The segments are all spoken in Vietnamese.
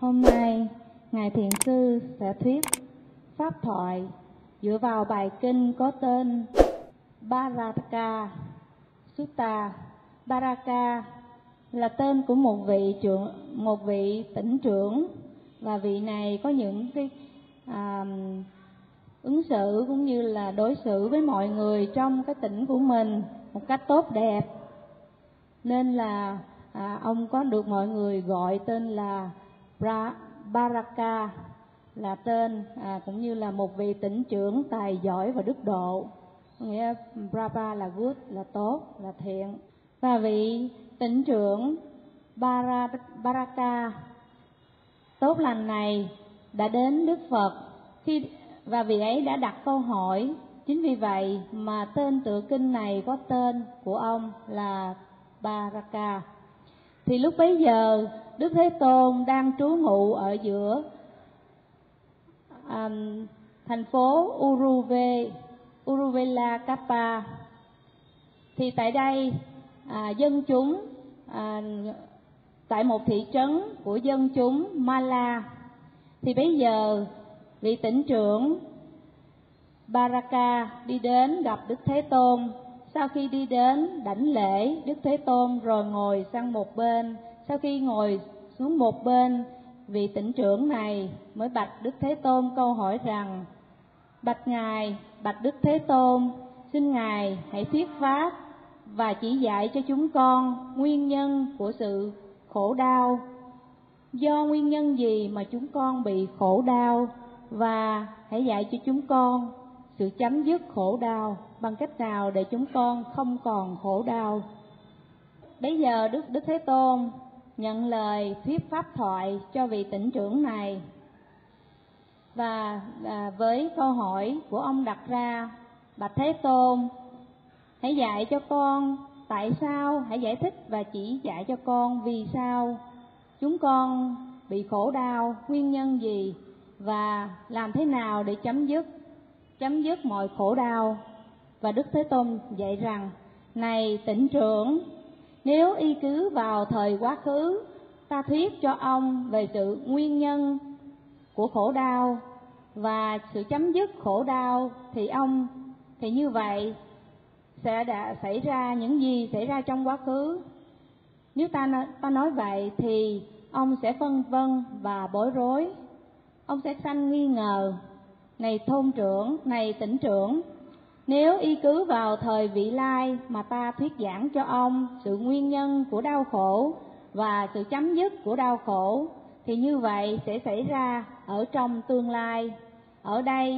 Hôm nay, Ngài Thiền Sư sẽ thuyết pháp thoại dựa vào bài kinh có tên Bharaka Sutta. Bharaka là tên của một vị tỉnh trưởng, và vị này có những cái ứng xử cũng như là đối xử với mọi người trong cái tỉnh của mình một cách tốt đẹp, nên là ông có được mọi người gọi tên là Bharaka, là tên cũng như là một vị tỉnh trưởng tài giỏi và đức độ. Nghĩa Brahma là good, là tốt, là thiện. Và vị tỉnh trưởng Bharaka tốt lành này đã đến Đức Phật và vị ấy đã đặt câu hỏi. Chính vì vậy mà tên tựa kinh này có tên của ông là Bharaka. Thì lúc bấy giờ Đức Thế Tôn đang trú ngụ ở giữa thành phố Uruvelakapa. Thì tại đây dân chúng tại một thị trấn của dân chúng Mala, thì bây giờ vị tỉnh trưởng Bharaka đi đến gặp Đức Thế Tôn. Sau khi đi đến đảnh lễ Đức Thế Tôn rồi ngồi sang một bên. Sau khi ngồi xuống một bên, vị tỉnh trưởng này mới bạch Đức Thế Tôn câu hỏi rằng: Bạch Đức Thế Tôn, xin Ngài hãy thuyết pháp và chỉ dạy cho chúng con nguyên nhân của sự khổ đau. Do nguyên nhân gì mà chúng con bị khổ đau, và hãy dạy cho chúng con sự chấm dứt khổ đau, bằng cách nào để chúng con không còn khổ đau. Bây giờ Đức Thế Tôn nhận lời thuyết pháp thoại cho vị tỉnh trưởng này, và với câu hỏi của ông đặt ra: Bạch Thế Tôn, hãy dạy cho con tại sao, hãy giải thích và chỉ dạy cho con vì sao chúng con bị khổ đau, nguyên nhân gì, và làm thế nào để chấm dứt mọi khổ đau. Và Đức Thế Tôn dạy rằng: Này tỉnh trưởng, nếu y cứ vào thời quá khứ, ta thuyết cho ông về sự nguyên nhân của khổ đau và sự chấm dứt khổ đau, thì như vậy sẽ đã xảy ra những gì xảy ra trong quá khứ. Nếu ta nói vậy thì ông sẽ phân vân và bối rối, ông sẽ sanh nghi ngờ. Này tỉnh trưởng, nếu y cứ vào thời vị lai mà ta thuyết giảng cho ông sự nguyên nhân của đau khổ và sự chấm dứt của đau khổ, thì như vậy sẽ xảy ra ở trong tương lai. Ở đây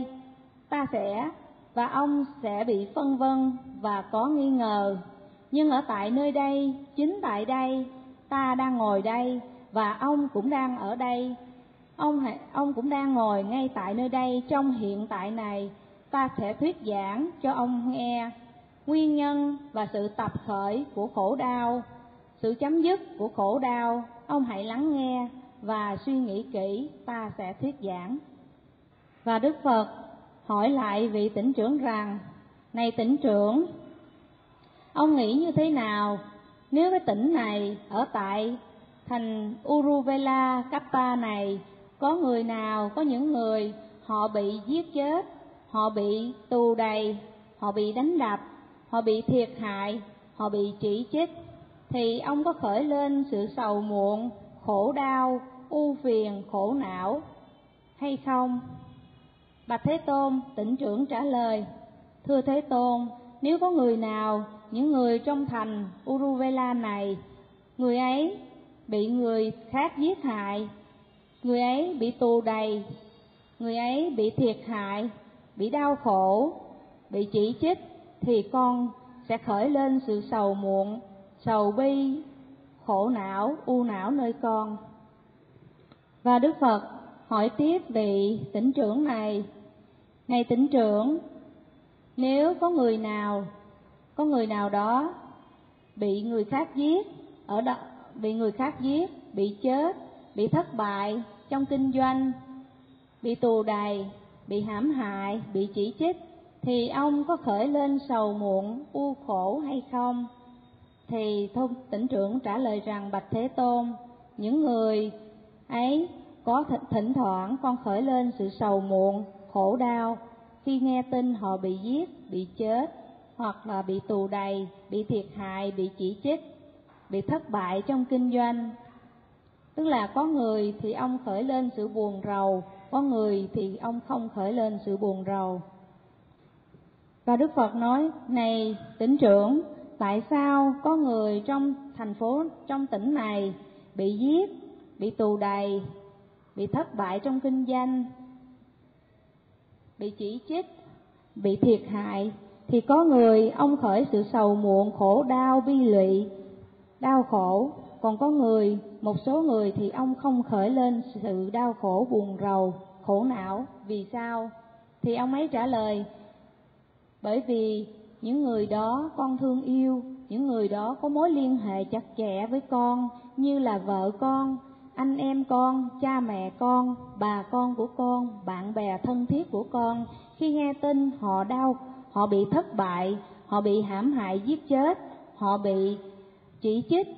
ông sẽ bị phân vân và có nghi ngờ. Nhưng ở tại nơi đây, chính tại đây, ta đang ngồi đây và ông cũng đang ở đây. Ông cũng đang ngồi ngay tại nơi đây trong hiện tại này. Ta sẽ thuyết giảng cho ông nghe nguyên nhân và sự tập khởi của khổ đau, sự chấm dứt của khổ đau. Ông hãy lắng nghe và suy nghĩ kỹ, ta sẽ thuyết giảng. Và Đức Phật hỏi lại vị tỉnh trưởng rằng: Này tỉnh trưởng, ông nghĩ như thế nào nếu cái tỉnh này ở tại thành Uruvelakapa này có những người họ bị giết chết, họ bị tù đày, họ bị đánh đập, họ bị thiệt hại, họ bị chỉ trích, thì ông có khởi lên sự sầu muộn, khổ đau, ưu phiền, khổ não hay không? Bạch Thế Tôn, tỉnh trưởng trả lời: Thưa Thế Tôn, nếu có những người trong thành Uruvela này, người ấy bị người khác giết hại, người ấy bị tù đày, người ấy bị thiệt hại, bị đau khổ, bị chỉ trích, thì con sẽ khởi lên sự sầu muộn, sầu bi, khổ não, u não nơi con. Và Đức Phật hỏi tiếp vị tỉnh trưởng này: Này tỉnh trưởng, nếu có người nào đó bị người khác giết, bị chết, bị thất bại trong kinh doanh, bị tù đày, bị hãm hại, bị chỉ trích, thì ông có khởi lên sầu muộn, u khổ hay không? Thì tỉnh trưởng trả lời rằng: Bạch Thế Tôn, những người ấy có thỉnh thoảng con khởi lên sự sầu muộn, khổ đau khi nghe tin họ bị giết, bị chết, hoặc là bị tù đày, bị thiệt hại, bị chỉ trích, bị thất bại trong kinh doanh. Tức là có người thì ông khởi lên sự buồn rầu, có người thì ông không khởi lên sự buồn rầu. Và Đức Phật nói, này tỉnh trưởng, tại sao có người trong thành phố, trong tỉnh này bị giết, bị tù đày, bị thất bại trong kinh doanh, bị chỉ trích, bị thiệt hại, thì có người ông khởi sự sầu muộn, khổ đau, bi lụy, đau khổ, còn có người, một số người thì ông không khởi lên sự đau khổ, buồn rầu, khổ não. Vì sao? Thì ông ấy trả lời, bởi vì những người đó con thương yêu, những người đó có mối liên hệ chặt chẽ với con, như là vợ con, anh em con, cha mẹ con, bà con của con, bạn bè thân thiết của con. Khi nghe tin họ đau, họ bị thất bại, họ bị hãm hại giết chết, họ bị chỉ trích,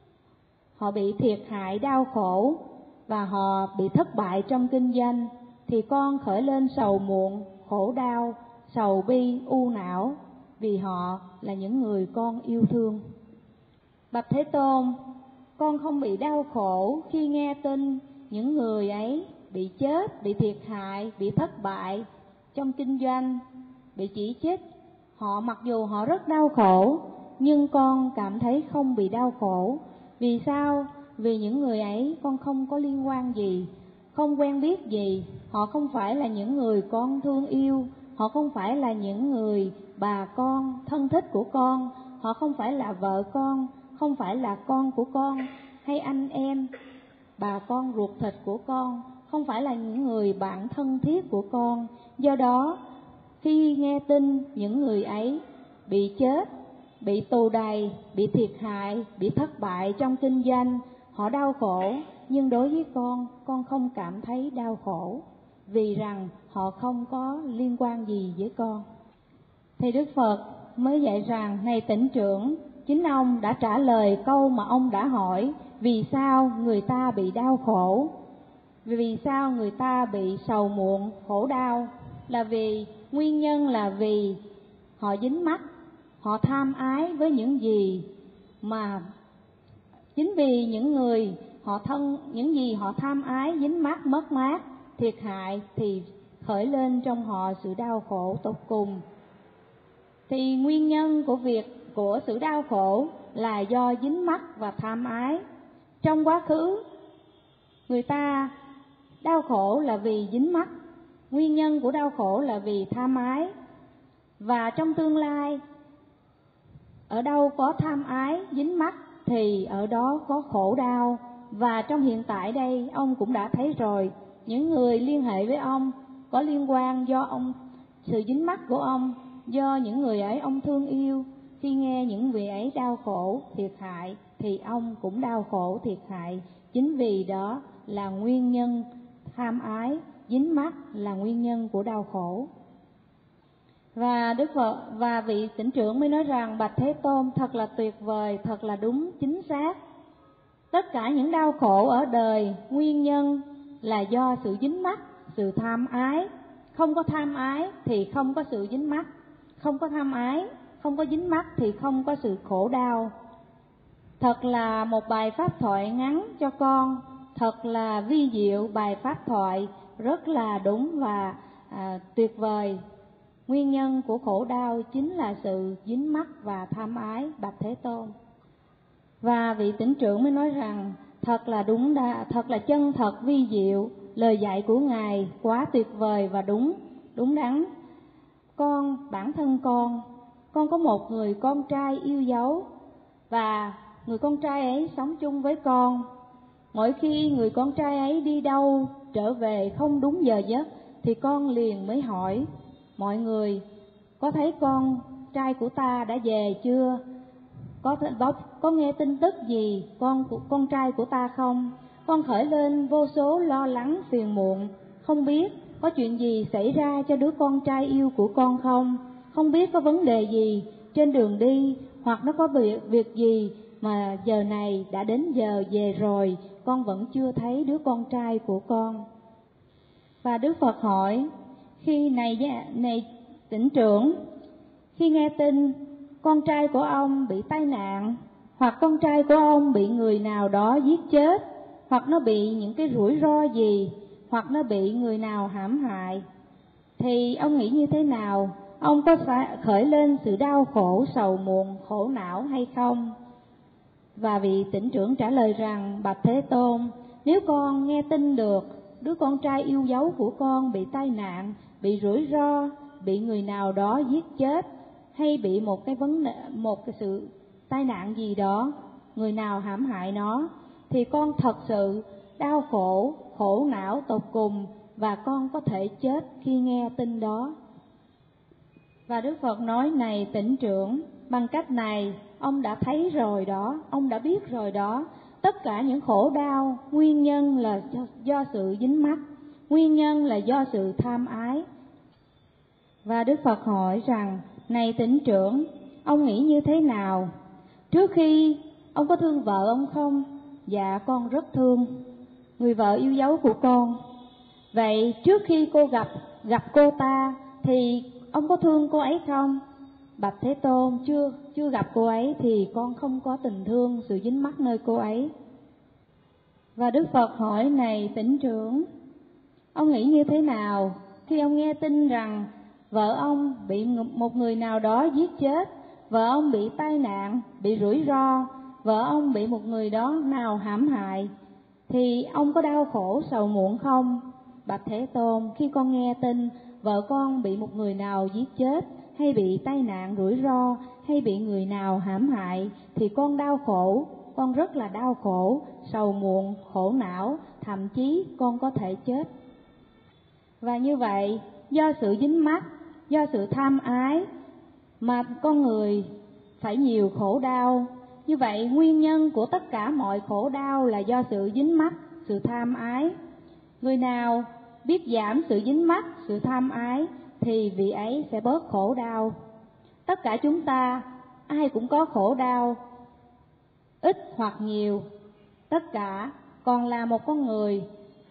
họ bị thiệt hại đau khổ và họ bị thất bại trong kinh doanh, thì con khởi lên sầu muộn, khổ đau, sầu bi, u não, vì họ là những người con yêu thương. Bạch Thế Tôn, con không bị đau khổ khi nghe tin những người ấy bị chết, bị thiệt hại, bị thất bại trong kinh doanh, bị chỉ trích. Họ mặc dù họ rất đau khổ, nhưng con cảm thấy không bị đau khổ. Vì sao? Vì những người ấy con không có liên quan gì, không quen biết gì. Họ không phải là những người con thương yêu, họ không phải là những người bà con thân thích của con, họ không phải là vợ con, không phải là con của con hay anh em, bà con ruột thịt của con, không phải là những người bạn thân thiết của con. Do đó, khi nghe tin những người ấy bị chết, bị tù đày, bị thiệt hại, bị thất bại trong kinh doanh, họ đau khổ, nhưng đối với con không cảm thấy đau khổ, vì rằng họ không có liên quan gì với con. Thì Đức Phật mới dạy rằng, này tỉnh trưởng, chính ông đã trả lời câu mà ông đã hỏi, vì sao người ta bị đau khổ, vì sao người ta bị sầu muộn, khổ đau, là vì nguyên nhân là vì họ dính mắc, họ tham ái với những gì mà chính vì những gì họ tham ái, dính mắc, mất mát, thiệt hại thì khởi lên trong họ sự đau khổ tột cùng. Thì nguyên nhân của sự đau khổ là do dính mắc và tham ái. Trong quá khứ, người ta đau khổ là vì dính mắc, nguyên nhân của đau khổ là vì tham ái. Và trong tương lai, ở đâu có tham ái, dính mắc thì ở đó có khổ đau. Và trong hiện tại đây, ông cũng đã thấy rồi, những người liên hệ với ông có liên quan do ông, sự dính mắc của ông, do những người ấy ông thương yêu. Khi nghe những người ấy đau khổ, thiệt hại thì ông cũng đau khổ, thiệt hại. Chính vì đó là nguyên nhân tham ái, dính mắc là nguyên nhân của đau khổ. Và Đức Phật và vị tỉnh trưởng mới nói rằng, bạch Thế Tôn, thật là tuyệt vời, thật là đúng, chính xác. Tất cả những đau khổ ở đời, nguyên nhân là do sự dính mắc, sự tham ái. Không có tham ái thì không có sự dính mắc, không có tham ái, không có dính mắc thì không có sự khổ đau. Thật là một bài pháp thoại ngắn cho con, thật là vi diệu, bài pháp thoại rất là đúng và tuyệt vời. Nguyên nhân của khổ đau chính là sự dính mắc và tham ái, bạch Thế Tôn. Và vị tỉnh trưởng mới nói rằng, thật là đúng, thật là chân thật, vi diệu, lời dạy của Ngài quá tuyệt vời và đúng đắn. Bản thân con có một người con trai yêu dấu, và người con trai ấy sống chung với con. Mỗi khi người con trai ấy đi đâu trở về không đúng giờ giấc thì con liền mới hỏi, mọi người có thấy con trai của ta đã về chưa? Có nghe tin tức gì con trai của ta không? Con khởi lên vô số lo lắng phiền muộn, không biết có chuyện gì xảy ra cho đứa con trai yêu của con không? Không biết có vấn đề gì trên đường đi, hoặc nó có việc gì mà giờ này đã đến giờ về rồi con vẫn chưa thấy đứa con trai của con. Và Đức Phật hỏi, này tỉnh trưởng, khi nghe tin con trai của ông bị tai nạn, hoặc con trai của ông bị người nào đó giết chết, hoặc nó bị những cái rủi ro gì, hoặc nó bị người nào hãm hại, thì ông nghĩ như thế nào? Ông có khởi lên sự đau khổ, sầu muộn, khổ não hay không? Và vị tỉnh trưởng trả lời rằng, bạch Thế Tôn, nếu con nghe tin được đứa con trai yêu dấu của con bị tai nạn, bị rủi ro, bị người nào đó giết chết, hay bị một cái sự tai nạn gì đó, người nào hãm hại nó, thì con thật sự đau khổ, khổ não tột cùng, và con có thể chết khi nghe tin đó. Và Đức Phật nói, này tỉnh trưởng, bằng cách này ông đã thấy rồi đó, ông đã biết rồi đó, tất cả những khổ đau nguyên nhân là do sự dính mắc, nguyên nhân là do sự tham ái. Và Đức Phật hỏi rằng, này tỉnh trưởng, ông nghĩ như thế nào? Trước khi ông có thương vợ ông không? Dạ con rất thương người vợ yêu dấu của con. Vậy trước khi cô gặp cô ta thì ông có thương cô ấy không? Bạch Thế Tôn, chưa gặp cô ấy thì con không có tình thương, sự dính mắc nơi cô ấy. Và Đức Phật hỏi, này tỉnh trưởng, ông nghĩ như thế nào khi ông nghe tin rằng vợ ông bị một người nào đó giết chết, vợ ông bị tai nạn, bị rủi ro, vợ ông bị một người đó nào hãm hại, thì ông có đau khổ sầu muộn không? Bạch Thế Tôn, khi con nghe tin vợ con bị một người nào giết chết, hay bị tai nạn rủi ro, hay bị người nào hãm hại, thì con đau khổ, con rất là đau khổ, sầu muộn, khổ não, thậm chí con có thể chết. Và như vậy, do sự dính mắc, do sự tham ái mà con người phải nhiều khổ đau. Như vậy, nguyên nhân của tất cả mọi khổ đau là do sự dính mắc, sự tham ái. Người nào biết giảm sự dính mắc, sự tham ái thì vị ấy sẽ bớt khổ đau. Tất cả chúng ta, ai cũng có khổ đau, ít hoặc nhiều. Tất cả còn là một con người,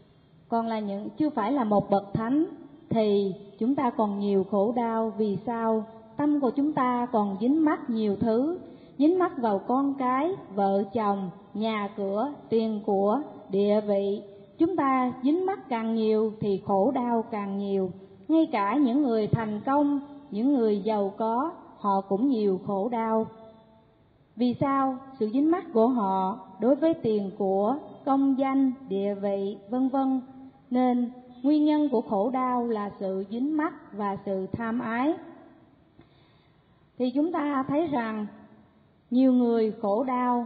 chưa phải là một bậc thánh, thì chúng ta còn nhiều khổ đau. Vì sao? Tâm của chúng ta còn dính mắc nhiều thứ, dính mắc vào con cái, vợ chồng, nhà cửa, tiền của, địa vị. Chúng ta dính mắc càng nhiều thì khổ đau càng nhiều. Ngay cả những người thành công, những người giàu có, họ cũng nhiều khổ đau. Vì sao? Sự dính mắc của họ đối với tiền của, công danh, địa vị, vân vân. Nên nguyên nhân của khổ đau là sự dính mắc và sự tham ái. Thì chúng ta thấy rằng nhiều người khổ đau,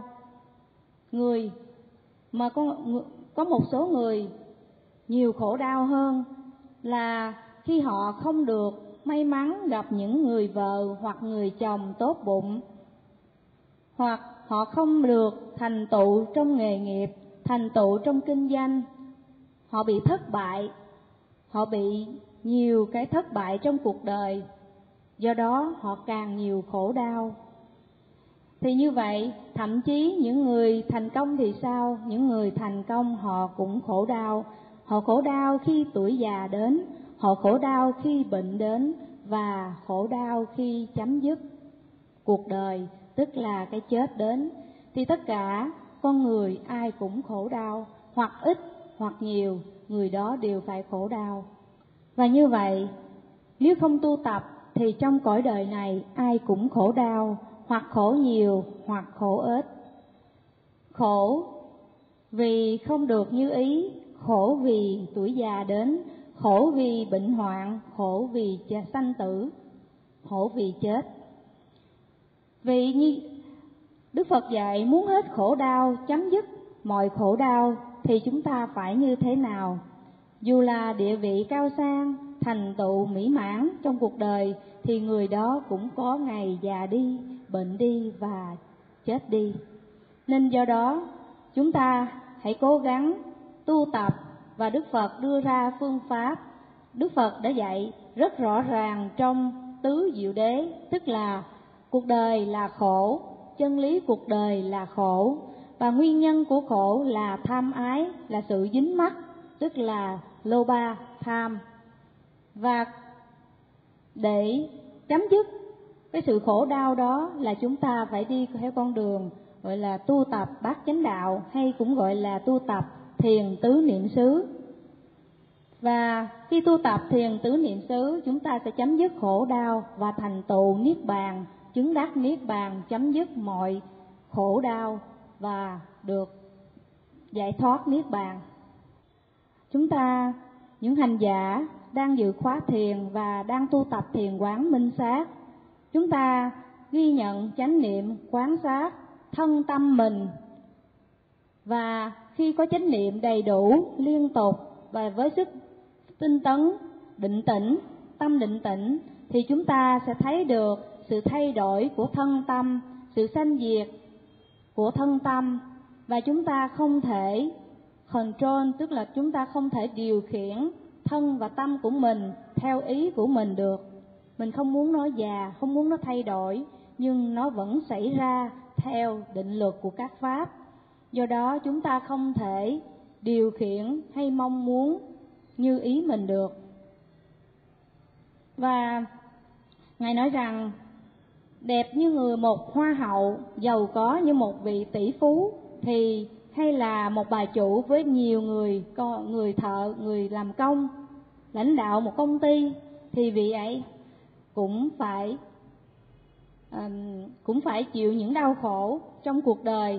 có một số người nhiều khổ đau hơn là khi họ không được may mắn gặp những người vợ hoặc người chồng tốt bụng, hoặc họ không được thành tựu trong nghề nghiệp, thành tựu trong kinh doanh, họ bị thất bại, họ bị nhiều cái thất bại trong cuộc đời, do đó họ càng nhiều khổ đau. Thì như vậy, thậm chí những người thành công thì sao? Những người thành công họ cũng khổ đau. Họ khổ đau khi tuổi già đến, họ khổ đau khi bệnh đến, và khổ đau khi chấm dứt cuộc đời, tức là cái chết đến. Thì tất cả con người ai cũng khổ đau, hoặc ít hoặc nhiều, người đó đều phải khổ đau. Và như vậy, nếu không tu tập thì trong cõi đời này ai cũng khổ đau, hoặc khổ nhiều hoặc khổ ít. Khổ vì không được như ý, khổ vì tuổi già đến, khổ vì bệnh hoạn, khổ vì sanh tử, khổ vì chết. Vì như Đức Phật dạy, muốn hết khổ đau, chấm dứt mọi khổ đau thì chúng ta phải như thế nào? Dù là địa vị cao sang, thành tựu mỹ mãn trong cuộc đời, thì người đó cũng có ngày già đi, bệnh đi và chết đi. Nên do đó, chúng ta hãy cố gắng tu tập, và Đức Phật đưa ra phương pháp. Đức Phật đã dạy rất rõ ràng trong tứ diệu đế, tức là cuộc đời là khổ, chân lý cuộc đời là khổ, Và nguyên nhân của khổ là tham ái, là sự dính mắc, tức là lô ba, tham. Và để chấm dứt cái sự khổ đau đó là chúng ta phải đi theo con đường gọi là tu tập bát chánh đạo, hay cũng gọi là tu tập thiền tứ niệm xứ. Và khi tu tập thiền tứ niệm xứ, chúng ta sẽ chấm dứt khổ đau và thành tựu niết bàn, chứng đắc niết bàn, chấm dứt mọi khổ đau và được giải thoát niết bàn. Chúng ta, những hành giả đang dự khóa thiền và đang tu tập thiền quán minh sát, chúng ta ghi nhận chánh niệm quán sát thân tâm mình, và khi có chánh niệm đầy đủ liên tục và với sức tinh tấn, định tĩnh, tâm định tĩnh, thì chúng ta sẽ thấy được sự thay đổi của thân tâm, sự sanh diệt của thân tâm, và chúng ta không thể control, tức là chúng ta không thể điều khiển thân và tâm của mình theo ý của mình được. Mình không muốn nó già, không muốn nó thay đổi, nhưng nó vẫn xảy ra theo định luật của các pháp. Do đó chúng ta không thể điều khiển hay mong muốn như ý mình được. Và Ngài nói rằng đẹp như người một hoa hậu, giàu có như một vị tỷ phú, thì hay là một bà chủ với nhiều người thợ, người làm công, lãnh đạo một công ty, thì vị ấy cũng phải chịu những đau khổ trong cuộc đời.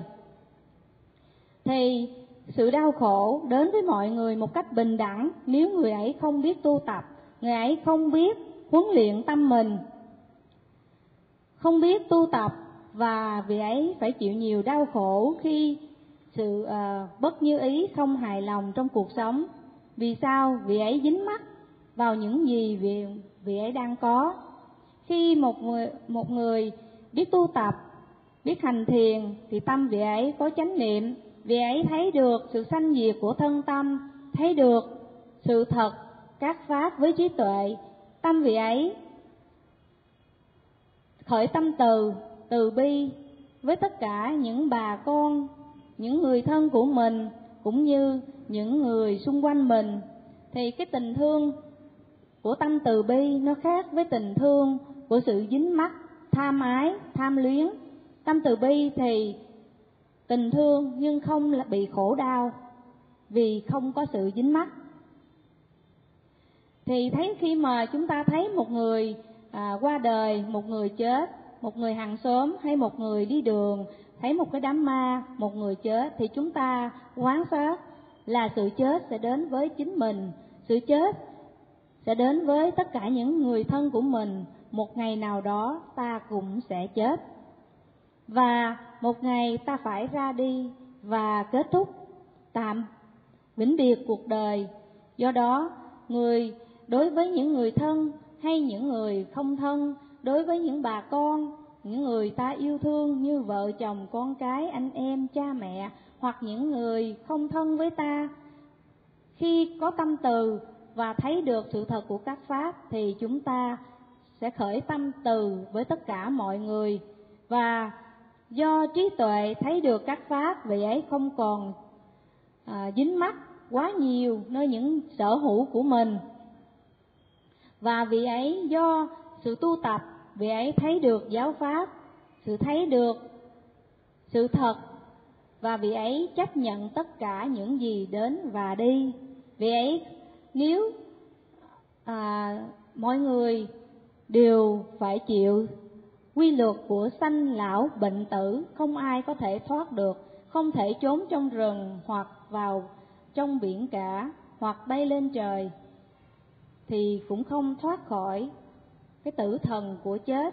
Thì sự đau khổ đến với mọi người một cách bình đẳng nếu người ấy không biết tu tập, người ấy không biết huấn luyện tâm mình, không biết tu tập, và vị ấy phải chịu nhiều đau khổ khi sự bất như ý, không hài lòng trong cuộc sống. Vì sao? Vị ấy dính mắc vào những gì vị ấy đang có. Khi một người biết tu tập, biết hành thiền, thì tâm vị ấy có chánh niệm, vị ấy thấy được sự sanh diệt của thân tâm, thấy được sự thật các pháp với trí tuệ. Tâm vị ấy khởi tâm từ bi với tất cả những bà con, những người thân của mình, cũng như những người xung quanh mình. Thì cái tình thương của tâm từ bi nó khác với tình thương của sự dính mắc, tham ái, tham luyến. Tâm từ bi thì tình thương nhưng không bị khổ đau vì không có sự dính mắc. Thì khi mà chúng ta thấy một người qua đời, một người chết, một người hàng xóm hay một người đi đường, thấy một cái đám ma, một người chết, thì chúng ta quán sát là sự chết sẽ đến với chính mình, sự chết sẽ đến với tất cả những người thân của mình. Một ngày nào đó ta cũng sẽ chết, và một ngày ta phải ra đi và kết thúc tạm vĩnh biệt cuộc đời. Do đó đối với những người thân hay những người không thân, đối với những bà con, những người ta yêu thương như vợ chồng, con cái, anh em, cha mẹ, hoặc những người không thân với ta, khi có tâm từ và thấy được sự thật của các pháp, thì chúng ta sẽ khởi tâm từ với tất cả mọi người. Và do trí tuệ thấy được các pháp, vị ấy không còn dính mắc quá nhiều nơi những sở hữu của mình. Và vị ấy do sự tu tập, vị ấy thấy được giáo pháp, thấy được sự thật, và vị ấy chấp nhận tất cả những gì đến và đi. Vị ấy, nếu mọi người đều phải chịu quy luật của sanh lão bệnh tử, không ai có thể thoát được, không thể trốn trong rừng hoặc vào trong biển cả hoặc bay lên trời, thì cũng không thoát khỏi cái tử thần của chết.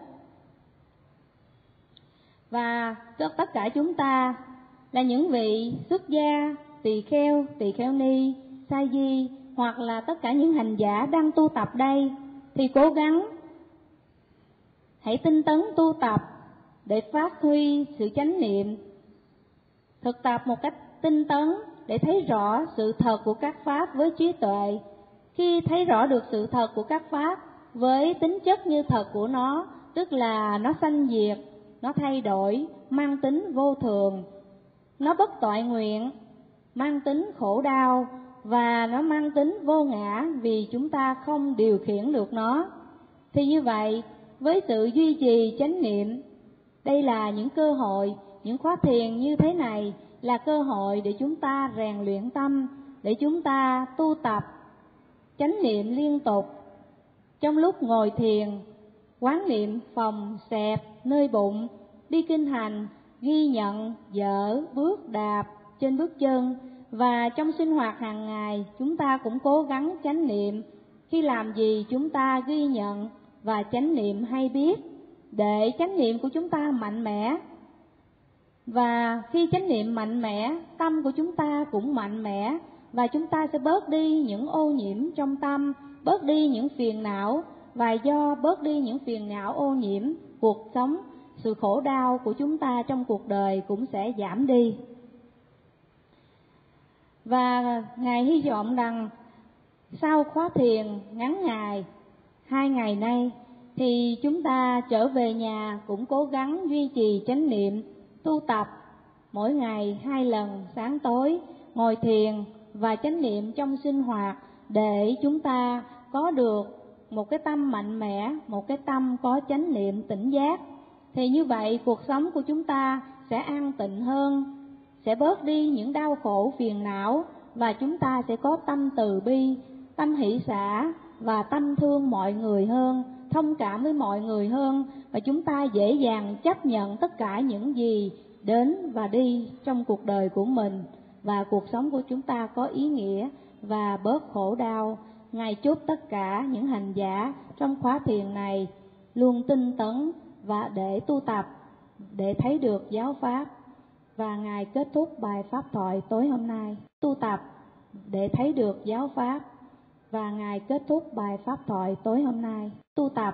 Và tất cả chúng ta là những vị xuất gia, tỳ kheo ni, sa di, hoặc là tất cả những hành giả đang tu tập đây, thì cố gắng hãy tinh tấn tu tập để phát huy sự chánh niệm, thực tập một cách tinh tấn để thấy rõ sự thật của các pháp với trí tuệ. Khi thấy rõ được sự thật của các pháp với tính chất như thật của nó, tức là nó sanh diệt, nó thay đổi, mang tính vô thường, Nó bất toại nguyện, mang tính khổ đau, và nó mang tính vô ngã vì chúng ta không điều khiển được nó. Thì như vậy, với sự duy trì chánh niệm, đây là những cơ hội, những khóa thiền như thế này là cơ hội để chúng ta rèn luyện tâm, để chúng ta tu tập chánh niệm liên tục. Trong lúc ngồi thiền, quán niệm phòng xẹp nơi bụng, đi kinh hành, ghi nhận dở bước đạp trên bước chân, và trong sinh hoạt hàng ngày chúng ta cũng cố gắng chánh niệm. Khi làm gì chúng ta ghi nhận và chánh niệm hay biết, để chánh niệm của chúng ta mạnh mẽ. Và khi chánh niệm mạnh mẽ, tâm của chúng ta cũng mạnh mẽ, và chúng ta sẽ bớt đi những ô nhiễm trong tâm, bớt đi những phiền não, và do bớt đi những phiền não ô nhiễm, cuộc sống, sự khổ đau của chúng ta trong cuộc đời cũng sẽ giảm đi. Và Ngài hy vọng rằng sau khóa thiền ngắn ngày 2 ngày nay thì chúng ta trở về nhà cũng cố gắng duy trì chánh niệm, tu tập mỗi ngày 2 lần sáng tối, ngồi thiền và chánh niệm trong sinh hoạt, để chúng ta có được một cái tâm mạnh mẽ, một cái tâm có chánh niệm tỉnh giác. Thì như vậy cuộc sống của chúng ta sẽ an tịnh hơn, sẽ bớt đi những đau khổ phiền não, và chúng ta sẽ có tâm từ bi, tâm hỷ xả và tâm thương mọi người hơn, thông cảm với mọi người hơn, và chúng ta dễ dàng chấp nhận tất cả những gì đến và đi trong cuộc đời của mình, và cuộc sống của chúng ta có ý nghĩa và bớt khổ đau. Ngài chúc tất cả những hành giả trong khóa thiền này luôn tinh tấn và để tu tập, để thấy được giáo pháp. Và Ngài kết thúc bài pháp thoại tối hôm nay: tu tập để thấy được giáo pháp. Và Ngài kết thúc bài pháp thoại tối hôm nay: tu tập